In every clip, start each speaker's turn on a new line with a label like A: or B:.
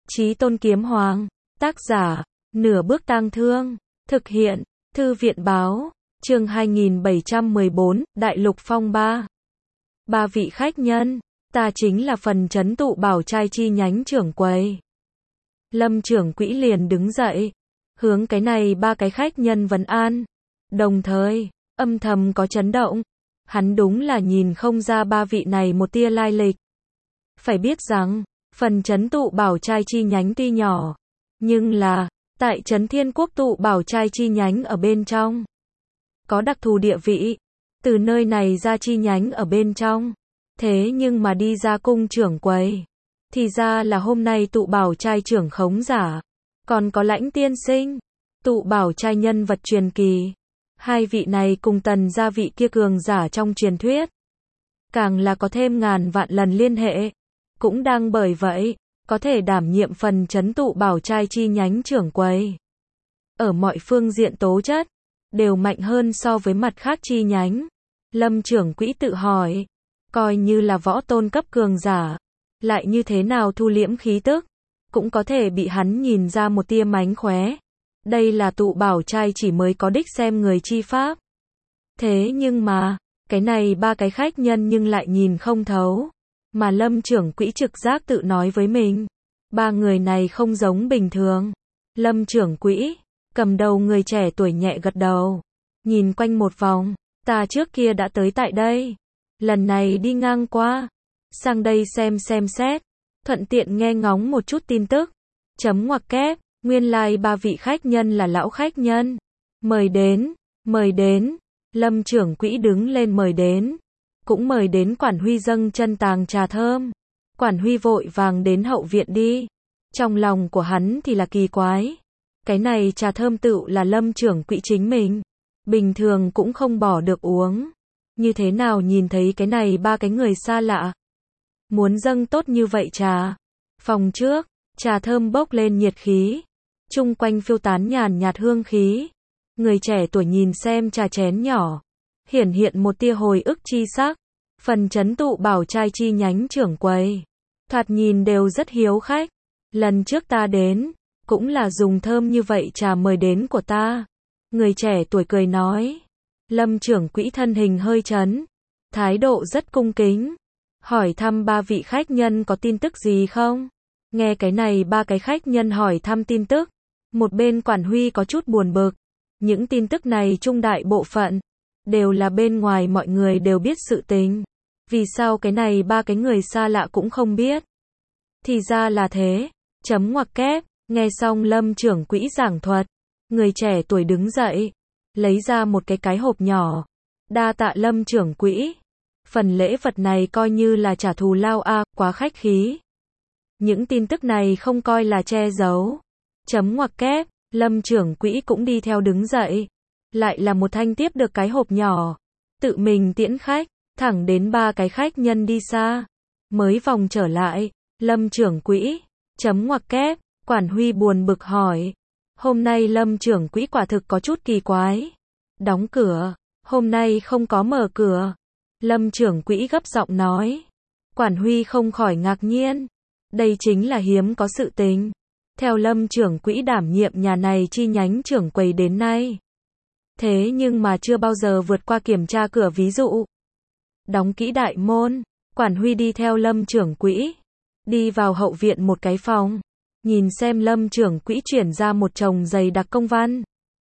A: Chí Tôn Kiếm Hoàng, tác giả, Nửa Bước Tang Thương, thực hiện, Thư viện báo, chương 2714, Đại Lục Phong Ba. Ba vị khách nhân, ta chính là phần trấn tụ bảo trai chi nhánh trưởng quầy. Lâm trưởng quỹ liền đứng dậy, hướng cái này ba cái khách nhân vấn an, đồng thời, âm thầm có chấn động. Hắn đúng là nhìn không ra ba vị này một tia lai lịch. Phải biết rằng, phần trấn tụ bảo trai chi nhánh tuy nhỏ, nhưng là, tại trấn Thiên Quốc tụ bảo trai chi nhánh ở bên trong, có đặc thù địa vị, từ nơi này ra chi nhánh ở bên trong, thế nhưng mà đi ra cung trưởng quầy, thì ra là hôm nay tụ bảo trai trưởng khống giả, còn có Lãnh tiên sinh, tụ bảo trai nhân vật truyền kỳ. Hai vị này cùng Tần gia vị kia cường giả trong truyền thuyết, càng là có thêm ngàn vạn lần liên hệ, cũng đang bởi vậy, có thể đảm nhiệm phần trấn tụ bảo trai chi nhánh trưởng quầy. Ở mọi phương diện tố chất, đều mạnh hơn so với mặt khác chi nhánh. Lâm trưởng quỹ tự hỏi, coi như là võ tôn cấp cường giả, lại như thế nào thu liễm khí tức, cũng có thể bị hắn nhìn ra một tia mánh khóe. Đây là tụ bảo trai chỉ mới có đích xem người chi pháp. Thế nhưng mà, cái này ba cái khách nhân nhưng lại nhìn không thấu. Mà Lâm trưởng quỹ trực giác tự nói với mình, ba người này không giống bình thường. Lâm trưởng quỹ, cầm đầu người trẻ tuổi nhẹ gật đầu, nhìn quanh một vòng, ta trước kia đã tới tại đây, lần này đi ngang qua, sang đây xem xét, thuận tiện nghe ngóng một chút tin tức. Chấm ngoặc kép, nguyên lai ba vị khách nhân là lão khách nhân. Mời đến, Lâm trưởng quỹ đứng lên mời đến. Cũng mời đến Quản Huy dâng chân tàng trà thơm. Quản Huy vội vàng đến hậu viện đi. Trong lòng của hắn thì là kỳ quái. Cái này trà thơm tựu là Lâm trưởng quỹ chính mình. Bình thường cũng không bỏ được uống. Như thế nào nhìn thấy cái này ba cái người xa lạ. Muốn dâng tốt như vậy trà. Phòng trước, trà thơm bốc lên nhiệt khí. Chung quanh phiêu tán nhàn nhạt hương khí. Người trẻ tuổi nhìn xem trà chén nhỏ, hiển hiện một tia hồi ức chi sắc. Phần trấn tụ bảo trai chi nhánh trưởng quầy, thoạt nhìn đều rất hiếu khách. Lần trước ta đến, cũng là dùng thơm như vậy trà mời đến của ta. Người trẻ tuổi cười nói. Lâm trưởng quỹ thân hình hơi chấn, thái độ rất cung kính, hỏi thăm ba vị khách nhân có tin tức gì không. Nghe cái này ba cái khách nhân hỏi thăm tin tức, một bên Quản Huy có chút buồn bực. Những tin tức này trung đại bộ phận đều là bên ngoài mọi người đều biết sự tình. Vì sao cái này ba cái người xa lạ cũng không biết? Thì ra là thế. Chấm ngoặc kép, nghe xong Lâm trưởng quỹ giảng thuật, người trẻ tuổi đứng dậy, lấy ra một cái hộp nhỏ. Đa tạ Lâm trưởng quỹ. Phần lễ vật này coi như là trả thù lao quá khách khí. Những tin tức này không coi là che giấu. Chấm ngoặc kép, Lâm trưởng quỹ cũng đi theo đứng dậy. Lại là một thanh tiếp được cái hộp nhỏ. Tự mình tiễn khách, thẳng đến ba cái khách nhân đi xa. Mới vòng trở lại, Lâm trưởng quỹ, chấm ngoặc kép, Quản Huy buồn bực hỏi. Hôm nay Lâm trưởng quỹ quả thực có chút kỳ quái. Đóng cửa, hôm nay không có mở cửa. Lâm trưởng quỹ gấp giọng nói. Quản Huy không khỏi ngạc nhiên. Đây chính là hiếm có sự tình. Theo Lâm trưởng quỹ đảm nhiệm nhà này chi nhánh trưởng quầy đến nay. Thế nhưng mà chưa bao giờ vượt qua kiểm tra cửa ví dụ. Đóng kỹ đại môn, Quản Huy đi theo Lâm trưởng quỹ. Đi vào hậu viện một cái phòng. Nhìn xem Lâm trưởng quỹ chuyển ra một chồng dày đặc công văn.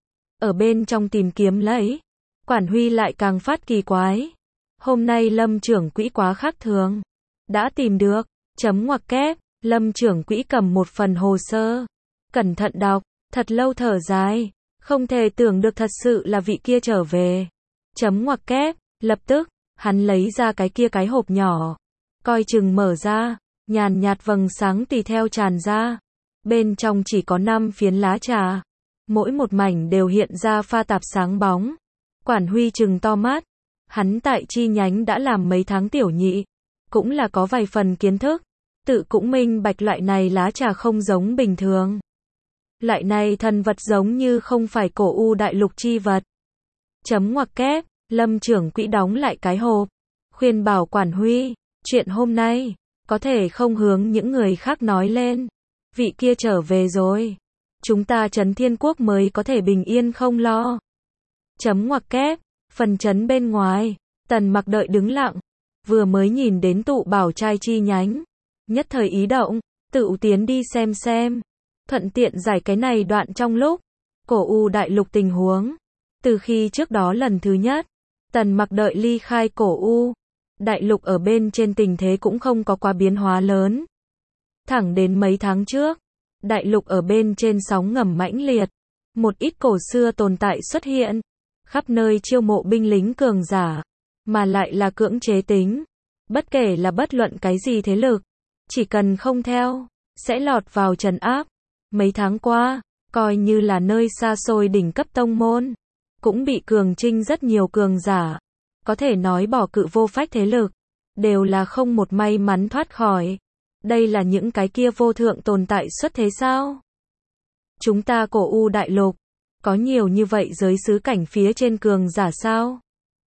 A: Ở bên trong tìm kiếm lấy. Quản Huy lại càng phát kỳ quái. Hôm nay Lâm trưởng quỹ quá khác thường. Đã tìm được, chấm ngoặc kép. Lâm trưởng quỹ cầm một phần hồ sơ. Cẩn thận đọc, thật lâu thở dài. Không thể tưởng được thật sự là vị kia trở về. Chấm ngoặc kép, lập tức, hắn lấy ra cái hộp nhỏ. Coi chừng mở ra, nhàn nhạt vầng sáng tùy theo tràn ra. Bên trong chỉ có 5 phiến lá trà. Mỗi một mảnh đều hiện ra pha tạp sáng bóng. Quản Huy trừng to mắt. Hắn tại chi nhánh đã làm mấy tháng tiểu nhị. Cũng là có vài phần kiến thức. Tự cũng minh bạch loại này lá trà không giống bình thường. Loại này thần vật giống như không phải cổ u đại lục chi vật. Chấm ngoặc kép, Lâm trưởng quỹ đóng lại cái hộp. Khuyên bảo Quản Huy, chuyện hôm nay, có thể không hướng những người khác nói lên. vị kia trở về rồi. Chúng ta Trấn Thiên Quốc mới có thể bình yên không lo. Chấm ngoặc kép, phần trấn bên ngoài, Tần Mặc đợi đứng lặng, vừa mới nhìn đến tụ bảo trai chi nhánh, nhất thời ý động, tự tiến đi xem, thuận tiện giải cái này đoạn trong lúc Cổ U đại lục tình huống. Từ khi trước đó lần thứ nhất, Tần Mặc đợi ly khai Cổ U đại lục ở bên trên tình thế cũng không có quá biến hóa lớn. Thẳng đến mấy tháng trước, đại lục ở bên trên sóng ngầm mãnh liệt, một ít cổ xưa tồn tại xuất hiện, khắp nơi chiêu mộ binh lính cường giả, mà lại là cưỡng chế tính. Bất kể là bất luận cái gì thế lực, chỉ cần không theo, sẽ lọt vào trấn áp. Mấy tháng qua, coi như là nơi xa xôi đỉnh cấp tông môn, cũng bị cường trinh rất nhiều cường giả. Có thể nói bỏ cự vô phách thế lực, đều là không một may mắn thoát khỏi. Đây là những cái kia vô thượng tồn tại xuất thế sao? Chúng ta Cổ U đại lục, có nhiều như vậy giới xứ cảnh phía trên cường giả sao?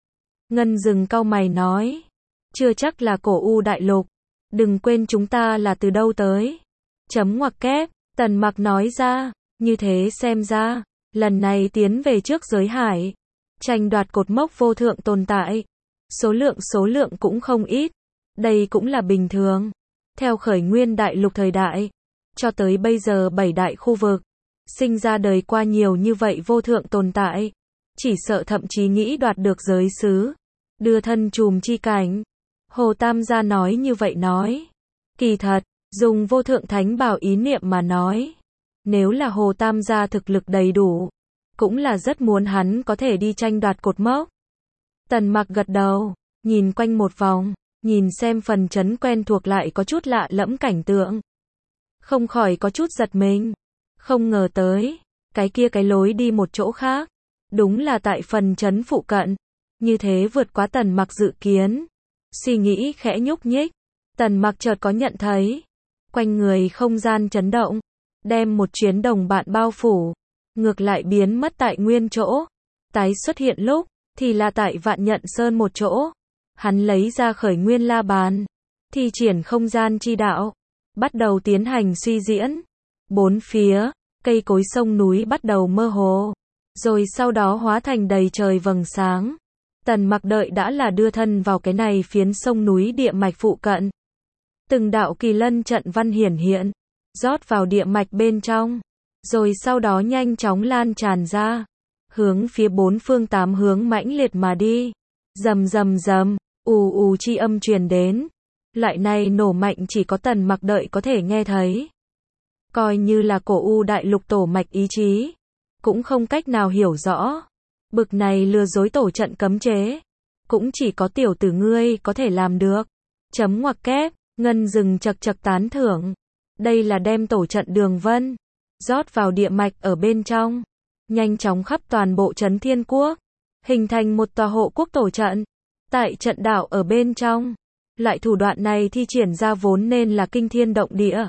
A: Ngân Dừng cau mày nói, chưa chắc là Cổ U đại lục, đừng quên chúng ta là từ đâu tới. Chấm ngoặc kép, Tần Mặc nói ra, như thế xem ra, lần này tiến về trước giới hải, tranh đoạt cột mốc vô thượng tồn tại, số lượng cũng không ít, đây cũng là bình thường. Theo khởi nguyên đại lục thời đại, cho tới bây giờ 7 đại khu vực, sinh ra đời qua nhiều như vậy vô thượng tồn tại, chỉ sợ thậm chí nghĩ đoạt được giới xứ, đưa thân trùm chi cảnh. Hồ Tam gia nói như vậy nói. Kỳ thật, dùng vô thượng thánh bảo ý niệm mà nói, nếu là Hồ Tam gia thực lực đầy đủ, cũng là rất muốn hắn có thể đi tranh đoạt cột mốc. Tần Mặc gật đầu, nhìn quanh một vòng, nhìn xem phần trấn quen thuộc lại có chút lạ lẫm cảnh tượng, không khỏi có chút giật mình. Không ngờ tới, cái lối đi một chỗ khác, đúng là tại phần trấn phụ cận, như thế vượt quá Tần Mặc dự kiến. Suy nghĩ khẽ nhúc nhích, Tần Mặc chợt có nhận thấy, quanh người không gian chấn động, đem một chuyến đồng bạn bao phủ, ngược lại biến mất tại nguyên chỗ, tái xuất hiện lúc thì là tại Vạn Nhận Sơn một chỗ. Hắn lấy ra khởi nguyên la bàn, thi triển không gian chi đạo, bắt đầu tiến hành suy diễn. Bốn phía, cây cối sông núi bắt đầu mơ hồ, rồi sau đó hóa thành đầy trời vầng sáng. Tần Mặc đợi đã là đưa thân vào cái này phiến sông núi địa mạch phụ cận. Từng đạo kỳ lân trận văn hiển hiện, rót vào địa mạch bên trong, rồi sau đó nhanh chóng lan tràn ra, hướng phía bốn phương tám hướng mãnh liệt mà đi. Rầm rầm rầm, ù ù chi âm truyền đến. Loại này nổ mạnh chỉ có Tần Mặc đợi có thể nghe thấy. Coi như là Cổ U đại lục tổ mạch ý chí, cũng không cách nào hiểu rõ. Bực này lừa dối tổ trận cấm chế, cũng chỉ có tiểu tử ngươi có thể làm được. Chấm ngoặc kép, Ngân Dừng chật chật tán thưởng. Đây là đem tổ trận đường vân, rót vào địa mạch ở bên trong, nhanh chóng khắp toàn bộ Trấn Thiên Quốc, hình thành một tòa hộ quốc tổ trận. Tại trận đạo ở bên trong, loại thủ đoạn này thi triển ra vốn nên là kinh thiên động địa.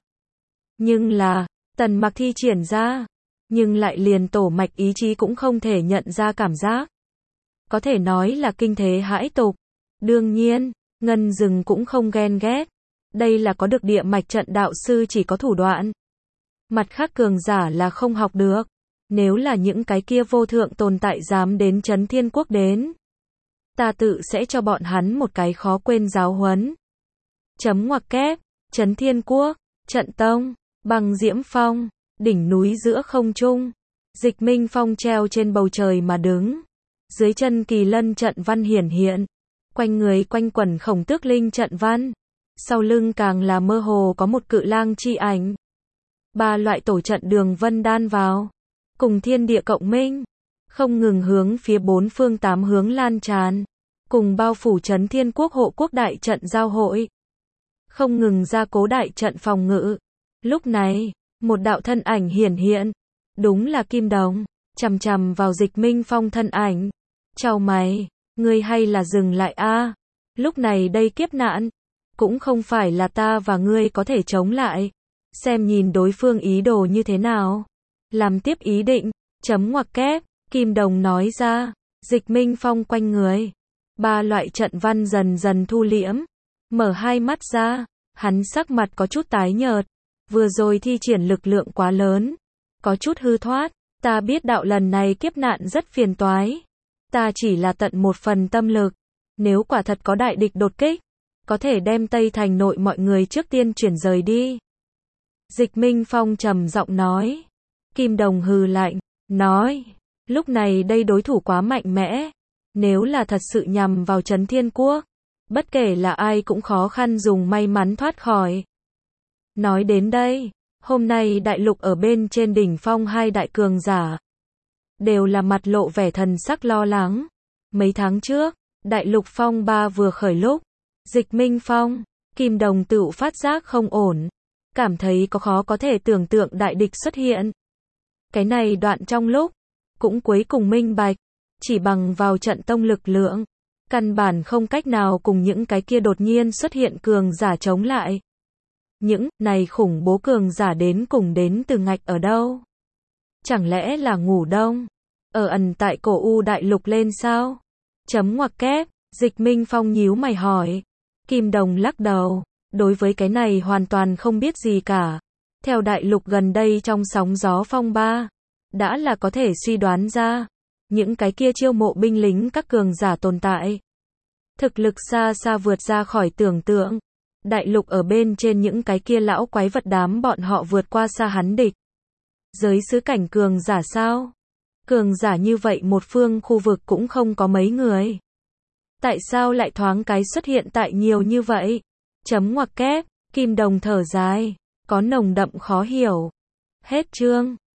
A: Nhưng là, Tần Mặc thi triển ra, nhưng lại liền tổ mạch ý chí cũng không thể nhận ra cảm giác. Có thể nói là kinh thế hãi tục. Đương nhiên, Ngân Dừng cũng không ghen ghét. Đây là có được địa mạch trận đạo sư chỉ có thủ đoạn. Mặt khác cường giả là không học được. Nếu là những cái kia vô thượng tồn tại dám đến Trấn Thiên Quốc đến, ta tự sẽ cho bọn hắn một cái khó quên giáo huấn. Chấm ngoặc kép, Trấn Thiên Quốc, trận tông, Băng Diễm Phong, đỉnh núi giữa không trung. Dịch Minh Phong treo trên bầu trời mà đứng. Dưới chân kỳ lân trận văn hiển hiện. Quanh người quanh quẩn Khổng Tước Linh trận văn. Sau lưng càng là mơ hồ có một cự lang chi ảnh. Ba loại tổ trận đường vân đan vào, cùng thiên địa cộng minh, không ngừng hướng phía bốn phương tám hướng lan tràn, cùng bao phủ Trấn Thiên Quốc hộ quốc đại trận giao hội, không ngừng gia cố đại trận phòng ngự. Lúc này, một đạo thân ảnh hiển hiện, đúng là Kim Đồng, chằm chằm vào Dịch Minh Phong thân ảnh. Chào mày, ngươi hay là dừng lại a? Lúc này đây kiếp nạn, cũng không phải là ta và ngươi có thể chống lại. Xem nhìn đối phương ý đồ như thế nào. Làm tiếp ý định, chấm ngoặc kép, Kim Đồng nói ra. Dịch Minh Phong quanh người, ba loại trận văn dần dần thu liễm, mở hai mắt ra, hắn sắc mặt có chút tái nhợt, Vừa rồi thi triển lực lượng quá lớn, có chút hư thoát. Ta biết đạo lần này kiếp nạn rất phiền toái. Ta chỉ là tận một phần tâm lực. Nếu quả thật có đại địch đột kích, có thể đem Tây Thành nội mọi người trước tiên chuyển rời đi. Dịch Minh Phong trầm giọng nói. Kim Đồng hừ lạnh, nói, lúc này đây đối thủ quá mạnh mẽ. Nếu là thật sự nhằm vào Trấn Thiên Quốc, bất kể là ai cũng khó khăn dùng may mắn thoát khỏi. Nói đến đây, hôm nay đại lục ở bên trên đỉnh phong hai đại cường giả đều là mặt lộ vẻ thần sắc lo lắng. Mấy tháng trước, đại lục phong ba vừa khởi lúc, Dịch Minh Phong, Kim Đồng tự phát giác không ổn, cảm thấy khó có thể tưởng tượng đại địch xuất hiện. Cái này đoạn trong lúc, cũng cuối cùng minh bạch, chỉ bằng vào trận tông lực lượng, căn bản không cách nào cùng những cái kia đột nhiên xuất hiện cường giả chống lại. Những này khủng bố cường giả đến cùng đến từ ngạch ở đâu? Chẳng lẽ là ngủ đông? Ở ẩn tại cổ u đại lục lên sao? Chấm ngoặc kép, Dịch Minh Phong nhíu mày hỏi. Kim Đồng lắc đầu, đối với cái này hoàn toàn không biết gì cả. Theo đại lục gần đây trong sóng gió phong ba, đã là có thể suy đoán ra, những cái kia chiêu mộ binh lính các cường giả tồn tại. Thực lực xa xa vượt ra khỏi tưởng tượng. Đại lục ở bên trên những cái kia lão quái vật đám bọn họ vượt qua xa hắn địch. Giới xứ cảnh cường giả sao? Cường giả như vậy một phương khu vực cũng không có mấy người. Tại sao lại thoáng cái xuất hiện tại nhiều như vậy? Chấm ngoặc kép, Kim Đồng thở dài, có nồng đậm khó hiểu. Hết chương.